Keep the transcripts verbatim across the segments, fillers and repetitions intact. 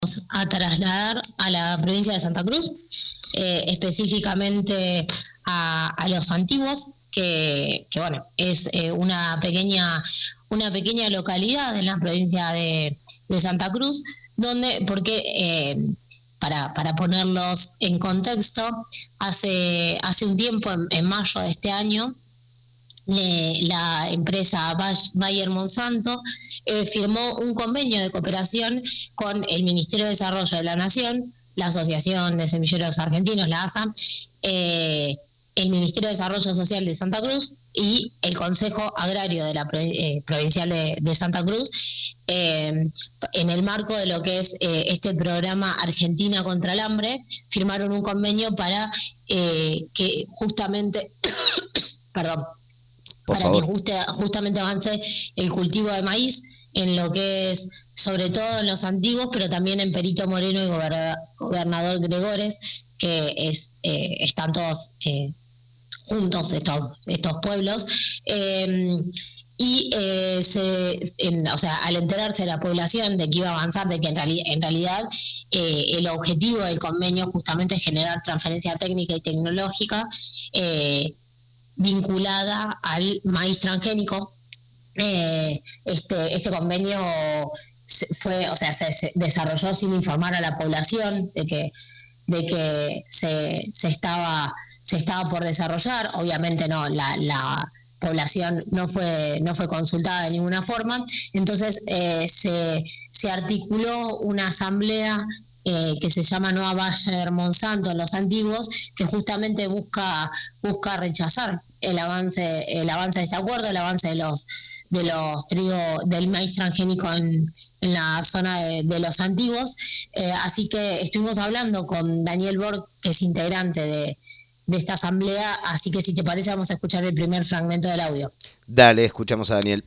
a trasladar a la provincia de Santa Cruz, eh, específicamente a, a Los Antiguos, que, que bueno, es eh, una pequeña una pequeña localidad en la provincia de, de Santa Cruz, donde, porque eh, para, para ponerlos en contexto, hace, hace un tiempo, en, en mayo de este año, Eh, la empresa Bayer Monsanto eh, firmó un convenio de cooperación con el Ministerio de Desarrollo de la Nación, la Asociación de Semilleros Argentinos, la A S A, eh, el Ministerio de Desarrollo Social de Santa Cruz y el Consejo Agrario de la eh, Provincial de, de Santa Cruz, eh, en el marco de lo que es eh, este programa Argentina contra el Hambre, firmaron un convenio para eh, que justamente, perdón, Por para favor. que juste, justamente avance el cultivo de maíz en lo que es, sobre todo en Los Antiguos, pero también en Perito Moreno y Goberna, Gobernador Gregores, que es eh, están todos eh, juntos estos, estos pueblos. Eh, y eh, se, en, o sea, al enterarse la población de que iba a avanzar, de que en, reali- en realidad eh, el objetivo del convenio justamente es generar transferencia técnica y tecnológica, eh, vinculada al maíz transgénico. Eh, este, este convenio fue, o sea, se, se desarrolló sin informar a la población de que, de que se, se estaba, se estaba por desarrollar. Obviamente no, la, la población no fue, no fue consultada de ninguna forma. Entonces eh, se, se articuló una asamblea Eh, que se llama Nueva Bayer Monsanto en Los Antiguos, que justamente busca busca rechazar el avance el avance de este acuerdo, el avance de los de los trigo del maíz transgénico en, en la zona de, de Los Antiguos. Eh, así que estuvimos hablando con Daniel Borg, que es integrante de, de esta asamblea, así que si te parece vamos a escuchar el primer fragmento del audio. Dale, escuchamos a Daniel.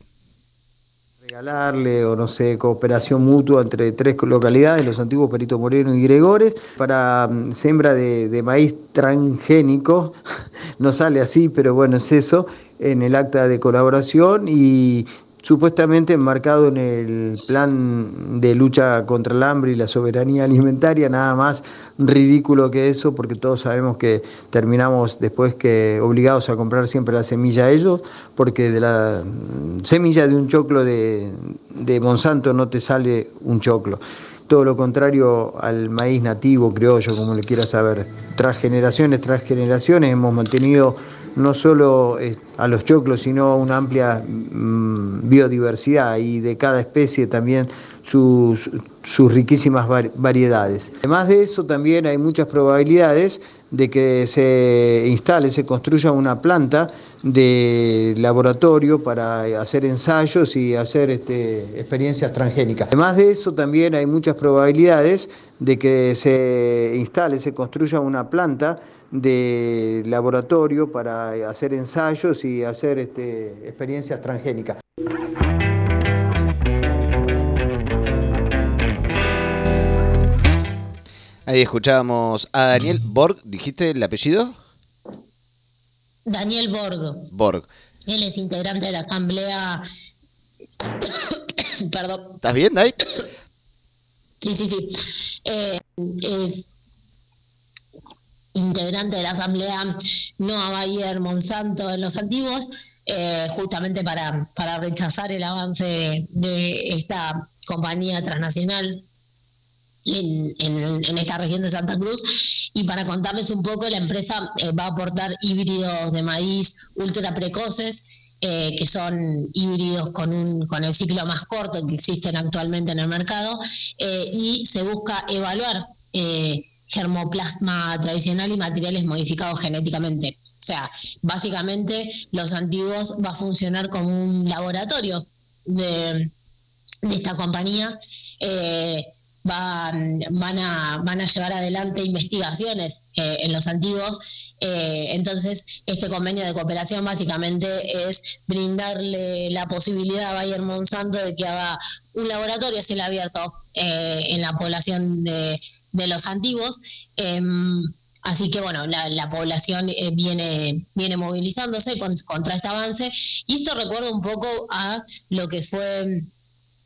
Regalarle, o no sé, cooperación mutua entre tres localidades, Los Antiguos, Perito Moreno y Gregores, para um, siembra de, de maíz transgénico, no sale así, pero bueno, es eso, en el acta de colaboración y supuestamente enmarcado en el plan de lucha contra el hambre y la soberanía alimentaria. Nada más ridículo que eso, porque todos sabemos que terminamos después que obligados a comprar siempre la semilla a ellos, porque de la semilla de un choclo de, de Monsanto no te sale un choclo. Todo lo contrario al maíz nativo, criollo, como le quieras saber. Tras generaciones, tras generaciones hemos mantenido no solo eh, a los choclos, sino una amplia mmm, biodiversidad y de cada especie también sus, sus riquísimas var- variedades. Además de eso, también hay muchas probabilidades de que se instale, se construya una planta de laboratorio para hacer ensayos y hacer este, experiencias transgénicas. Además de eso, también hay muchas probabilidades de que se instale, se construya una planta de laboratorio para hacer ensayos y hacer este, experiencias transgénicas. Ahí escuchábamos a Daniel Borg, ¿dijiste el apellido? Daniel Borg. Borg. Él es integrante de la asamblea. Perdón. ¿Estás bien, Dai? Sí, sí, sí. Eh, es integrante de la asamblea Nueva Bayer Monsanto en Los Antiguos, eh, justamente para, para rechazar el avance de, de esta compañía transnacional en, en, en esta región de Santa Cruz. Y para contarles un poco, la empresa eh, va a aportar híbridos de maíz ultra precoces, eh, que son híbridos con un con el ciclo más corto que existen actualmente en el mercado, eh, y se busca evaluar eh, germoplasma tradicional y materiales modificados genéticamente. O sea, básicamente Los Antiguos va a funcionar como un laboratorio de, de esta compañía. Eh, van, van, a, van a llevar adelante investigaciones eh, en Los Antiguos. Eh, entonces, este convenio de cooperación básicamente es brindarle la posibilidad a Bayer Monsanto de que haga un laboratorio a cielo abierto eh, en la población de, de Los Antiguos. Eh, así que, bueno, la, la población eh, viene, viene movilizándose con, contra este avance. Y esto recuerda un poco a lo que fue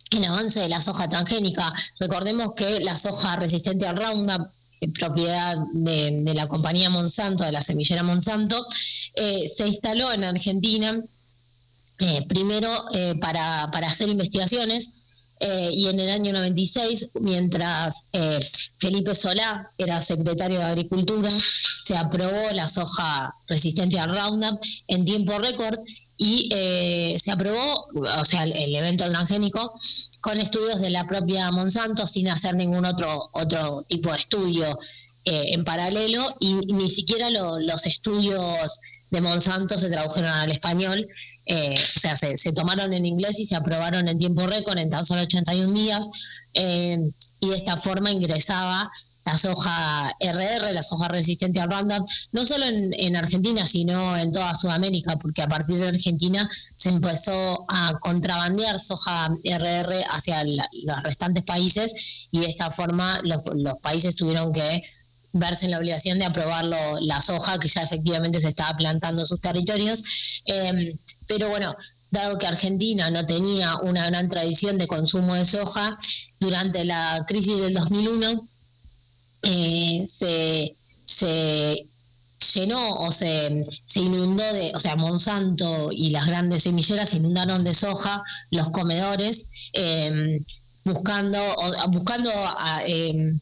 el avance de la soja transgénica. Recordemos que la soja resistente al Roundup, propiedad de, de la compañía Monsanto, de la semillera Monsanto, eh, se instaló en Argentina eh, primero eh, para, para hacer investigaciones, eh, y en el año noventa y seis, mientras eh, Felipe Solá era secretario de Agricultura, se aprobó la soja resistente al Roundup en tiempo récord, y eh, se aprobó, o sea, el, el evento transgénico, con estudios de la propia Monsanto, sin hacer ningún otro, otro tipo de estudio eh, en paralelo, y, y ni siquiera lo, los estudios de Monsanto se tradujeron al español, eh, o sea, se, se tomaron en inglés y se aprobaron en tiempo récord, en tan solo ochenta y un días, eh, y de esta forma ingresaba la soja R R, la soja resistente al Roundup, no solo en, en Argentina, sino en toda Sudamérica, porque a partir de Argentina se empezó a contrabandear soja R R hacia la, los restantes países, y de esta forma los, los países tuvieron que verse en la obligación de aprobarlo, la soja que ya efectivamente se estaba plantando en sus territorios. Eh, pero bueno, dado que Argentina no tenía una gran tradición de consumo de soja, durante la crisis del dos mil uno, Eh, se, se llenó o se, se inundó de, o sea, Monsanto y las grandes semilleras inundaron de soja los comedores, eh, buscando, o, buscando, a, eh,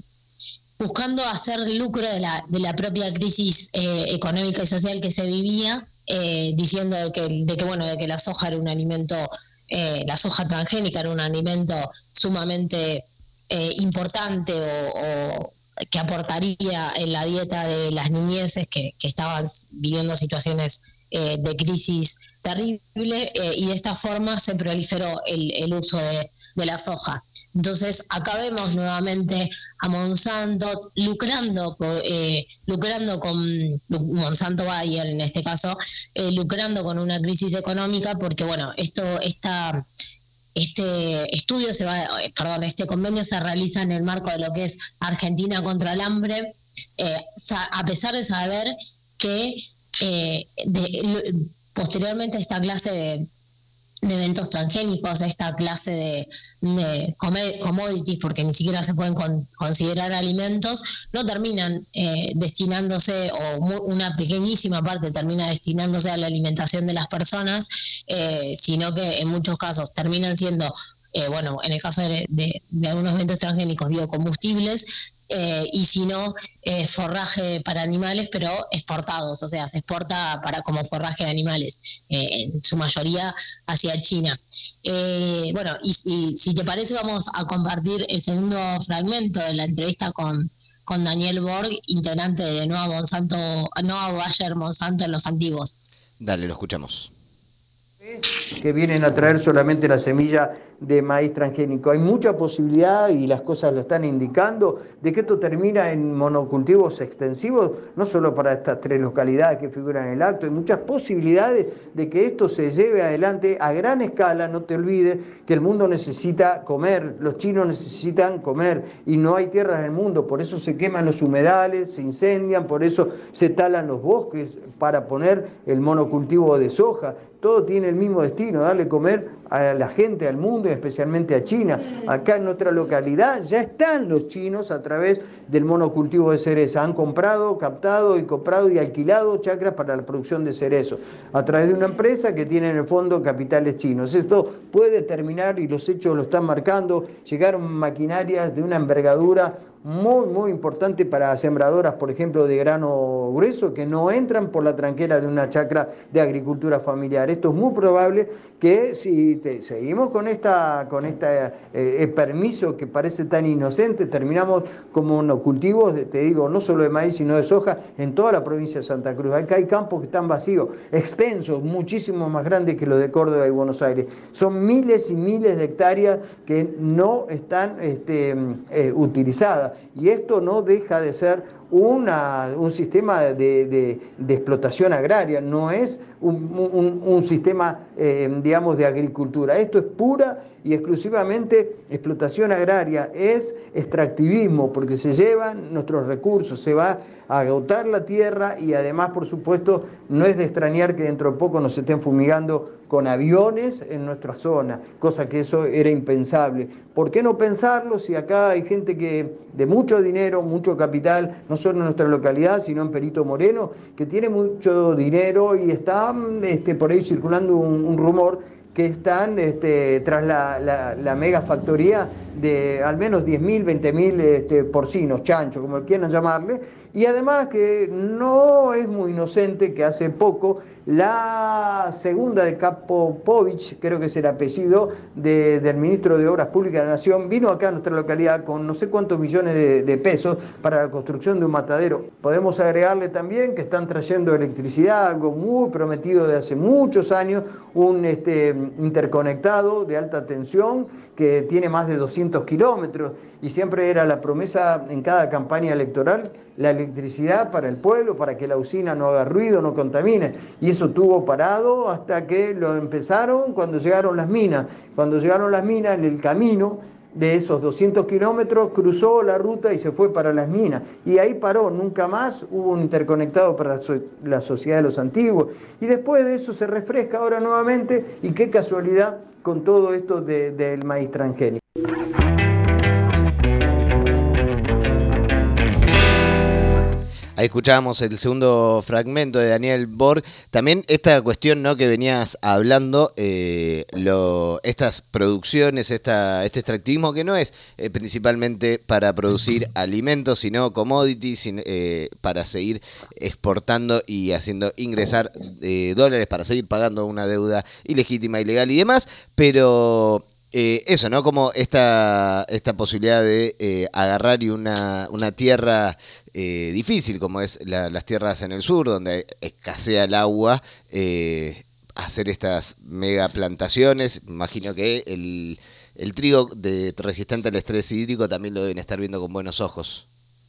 buscando hacer lucro de la, de la propia crisis eh, económica y social que se vivía, eh, diciendo de que, de que bueno, de que la soja era un alimento, eh, la soja transgénica era un alimento sumamente Eh, importante o, o que aportaría en la dieta de las niñeces que, que estaban viviendo situaciones eh, de crisis terrible, eh, y de esta forma se proliferó el, el uso de, de la soja. Entonces acá vemos nuevamente a Monsanto lucrando, eh, lucrando con Monsanto Bayer en este caso, eh, lucrando con una crisis económica, porque bueno, esto esta Este estudio se va, perdón, este convenio se realiza en el marco de lo que es Argentina contra el hambre, eh, a pesar de saber que eh, de, posteriormente a esta clase de, de eventos transgénicos, esta clase de, de commodities, porque ni siquiera se pueden con, considerar alimentos, no terminan eh, destinándose, o muy, una pequeñísima parte termina destinándose a la alimentación de las personas, eh, sino que en muchos casos terminan siendo, eh, bueno, en el caso de, de, de algunos eventos transgénicos, biocombustibles, eh, y si no, eh, forraje para animales, pero exportados, o sea, se exporta para como forraje de animales, eh, en su mayoría hacia China. Eh, bueno, y, y si te parece, vamos a compartir el segundo fragmento de la entrevista con, con Daniel Borg, integrante de Nueva Monsanto, Nueva Bayer Monsanto en Los Antiguos. Dale, lo escuchamos. Que vienen a traer solamente la semilla de maíz transgénico. Hay mucha posibilidad, y las cosas lo están indicando, de que esto termina en monocultivos extensivos, no solo para estas tres localidades que figuran en el acto. Hay muchas posibilidades de que esto se lleve adelante a gran escala. No te olvides que el mundo necesita comer, los chinos necesitan comer, y no hay tierra en el mundo, por eso se queman los humedales, se incendian, por eso se talan los bosques para poner el monocultivo de soja. Todo tiene el mismo destino, darle comer a la gente, al mundo, y especialmente a China. Acá en nuestra localidad ya están los chinos a través del monocultivo de cereza. Han comprado, captado y comprado y alquilado chacras para la producción de cerezo a través de una empresa que tiene en el fondo capitales chinos. Esto puede terminar, y los hechos lo están marcando. Llegaron maquinarias de una envergadura muy, muy importante para sembradoras, por ejemplo, de grano grueso, que no entran por la tranquera de una chacra de agricultura familiar. Esto es muy probable que si te, seguimos con esta con este eh, permiso que parece tan inocente, terminamos como monocultivos, te digo, no solo de maíz, sino de soja, en toda la provincia de Santa Cruz. Acá hay campos que están vacíos, extensos, muchísimo más grandes que los de Córdoba y Buenos Aires. Son miles y miles de hectáreas que no están este, eh, utilizadas. Y esto no deja de ser una, un sistema de, de, de explotación agraria, no es un, un, un sistema, eh, digamos, de agricultura. Esto es pura y exclusivamente explotación agraria, es extractivismo, porque se llevan nuestros recursos, se va a agotar la tierra y además, por supuesto, no es de extrañar que dentro de poco nos estén fumigando con aviones en nuestra zona, cosa que eso era impensable. ¿Por qué no pensarlo si acá hay gente que de mucho dinero, mucho capital, no solo en nuestra localidad, sino en Perito Moreno, que tiene mucho dinero y está este, por ahí circulando un, un rumor que están este, tras la, la, la mega factoría de al menos diez mil, veinte mil este, porcinos, chanchos, como quieran llamarle, y además que no es muy inocente que hace poco la segunda de Kapopovich, creo que es el apellido de, del ministro de Obras Públicas de la Nación, vino acá a nuestra localidad con no sé cuántos millones de, de pesos para la construcción de un matadero. Podemos agregarle también que están trayendo electricidad, algo muy prometido de hace muchos años, un este, interconectado de alta tensión que tiene más de doscientos kilómetros, y siempre era la promesa en cada campaña electoral, la electricidad para el pueblo, para que la usina no haga ruido, no contamine, y eso estuvo parado hasta que lo empezaron cuando llegaron las minas. Cuando llegaron las minas, en el camino de esos doscientos kilómetros cruzó la ruta y se fue para las minas, y ahí paró, nunca más hubo un interconectado para la sociedad de los antiguos, y después de eso se refresca ahora nuevamente, y qué casualidad con todo esto de, del maíz transgénico. Ahí escuchábamos el segundo fragmento de Daniel Borg. También esta cuestión, ¿no?, que venías hablando, eh, lo, estas producciones, esta, este extractivismo que no es eh, principalmente para producir alimentos, sino commodities, eh, para seguir exportando y haciendo ingresar eh, dólares para seguir pagando una deuda ilegítima, ilegal y demás, pero... Eh, eso, ¿no? Como esta, esta posibilidad de eh, agarrar y una, una tierra eh, difícil, como es la, las tierras en el sur, donde escasea el agua, eh, hacer estas mega plantaciones. Imagino que el, el trigo de, resistente al estrés hídrico también lo deben estar viendo con buenos ojos.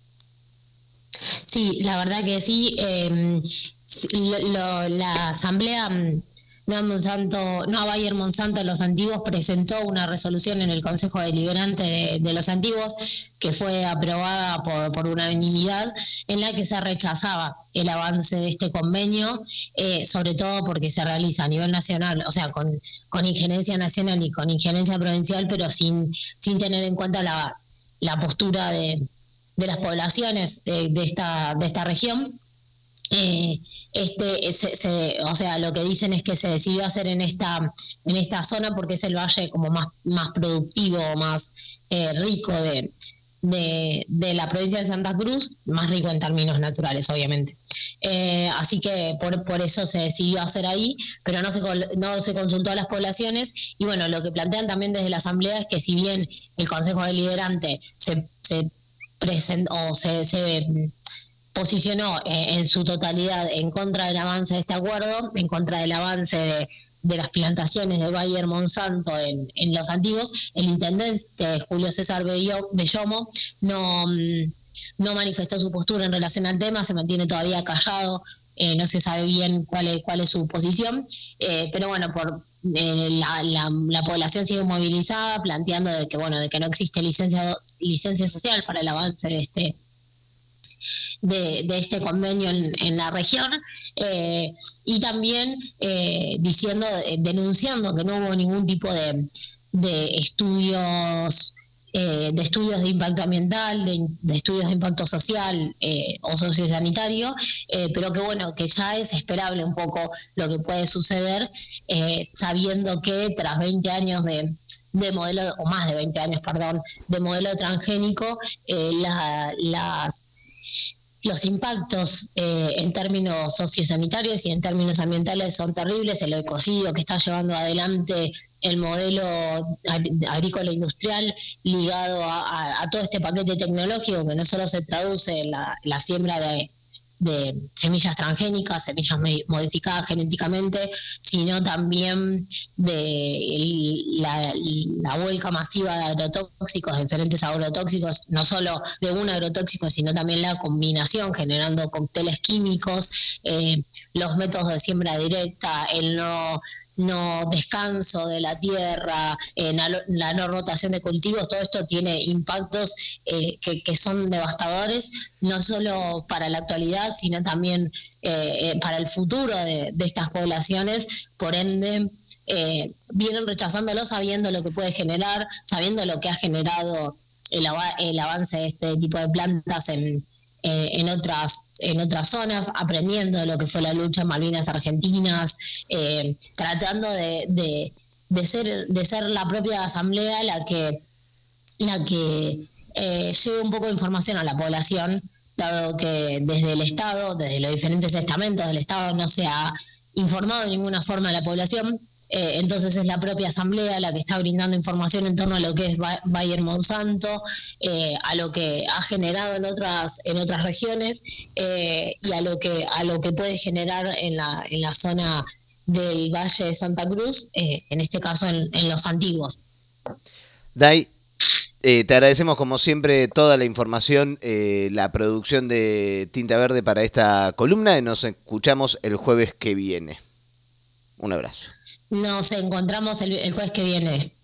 Sí, la verdad que sí. Eh, lo, lo, la asamblea... No a Monsanto, no a Bayer Monsanto, los antiguos presentó una resolución en el Consejo Deliberante de, de los antiguos que fue aprobada por, por unanimidad, en la que se rechazaba el avance de este convenio, eh, sobre todo porque se realiza a nivel nacional, o sea, con, con injerencia nacional y con injerencia provincial, pero sin, sin tener en cuenta la, la postura de, de las poblaciones de, de, esta, de esta región. Eh, este se, se, o sea, lo que dicen es que se decidió hacer en esta en esta zona porque es el valle como más más productivo, más eh, rico de, de de la provincia de Santa Cruz, más rico en términos naturales, obviamente. Eh, así que por por eso se decidió hacer ahí, pero no se no se consultó a las poblaciones. Y bueno, lo que plantean también desde la asamblea es que si bien el Consejo Deliberante se se presentó o se, se posicionó eh, en su totalidad en contra del avance de este acuerdo, en contra del avance de, de las plantaciones de Bayer Monsanto en, en los antiguos, el intendente Julio César Bellomo no, no manifestó su postura en relación al tema, se mantiene todavía callado, eh, no se sabe bien cuál es, cuál es su posición, eh, pero bueno, por eh, la, la, la población sigue movilizada, planteando de que bueno, de que no existe licencia, licencia social para el avance de este De, de este convenio en, en la región, eh, y también eh, diciendo, eh, denunciando que no hubo ningún tipo de, de estudios eh, de estudios de impacto ambiental, de, de estudios de impacto social eh, o sociosanitario, eh, pero que bueno, que ya es esperable un poco lo que puede suceder, eh, sabiendo que tras veinte años de de modelo, o más de veinte años, perdón, de modelo transgénico, eh, la, las Los impactos eh, en términos sociosanitarios y en términos ambientales son terribles. El ecocidio que está llevando adelante el modelo agrícola industrial ligado a, a, a todo este paquete tecnológico, que no solo se traduce en la, la siembra de, de semillas transgénicas, semillas modificadas genéticamente, sino también de el, la, la vuelca masiva de agrotóxicos, de diferentes agrotóxicos, no solo de un agrotóxico, sino también la combinación, generando cócteles químicos, eh, los métodos de siembra directa, el no, no descanso de la tierra, eh, la, la no rotación de cultivos, todo esto tiene impactos eh, que, que son devastadores, no solo para la actualidad, sino también eh, para el futuro de, de estas poblaciones. Por ende, eh, vienen rechazándolo sabiendo lo que puede generar, sabiendo lo que ha generado el, av- el avance de este tipo de plantas en, eh, en otras en otras zonas, aprendiendo lo que fue la lucha en Malvinas Argentinas, eh, tratando de, de, de ser de ser la propia asamblea la que la que eh, lleve un poco de información a la población, dado que desde el Estado, desde los diferentes estamentos del Estado, no se ha informado de ninguna forma a la población. Eh, entonces es la propia asamblea la que está brindando información en torno a lo que es Bayer Monsanto, eh, a lo que ha generado en otras en otras regiones, eh, y a lo que a lo que puede generar en la en la zona del Valle de Santa Cruz, eh, en este caso en, en los antiguos. Day, Eh, te agradecemos como siempre toda la información, eh, la producción de Tinta Verde para esta columna y nos escuchamos el jueves que viene. Un abrazo. Nos encontramos el, el jueves que viene.